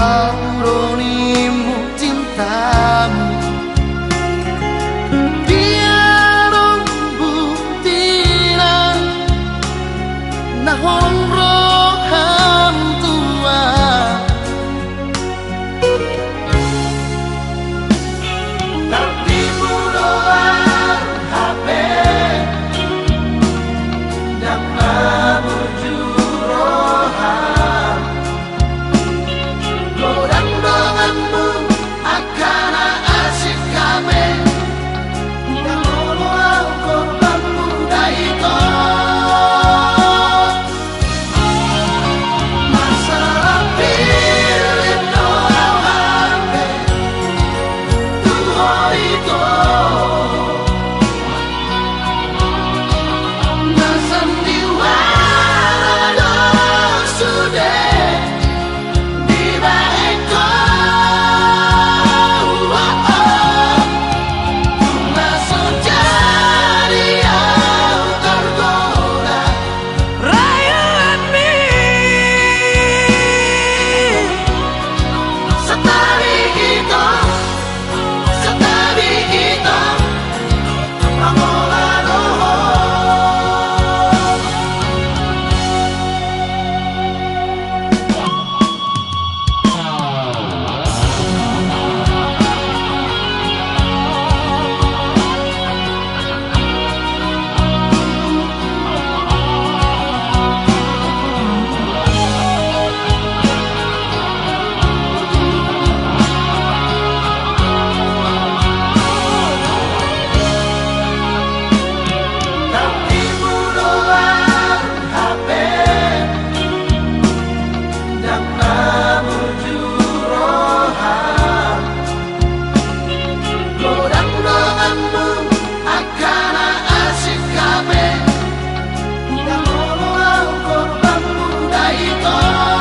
auronimu cintamu biarong buktina nahong roham tua tapi budoan HP dan menuju roham godang donganmu akan asik kami dan muluau korban muda itu masalah pilih doa HP tuho itu nasan diwara do sudah di baikku langsung jadi yang tergoda rayuan mi setabi kita mengolah doa tapi budoan HP dan menuju roham godang donganmu akan asik kami dan muluau korban muda itu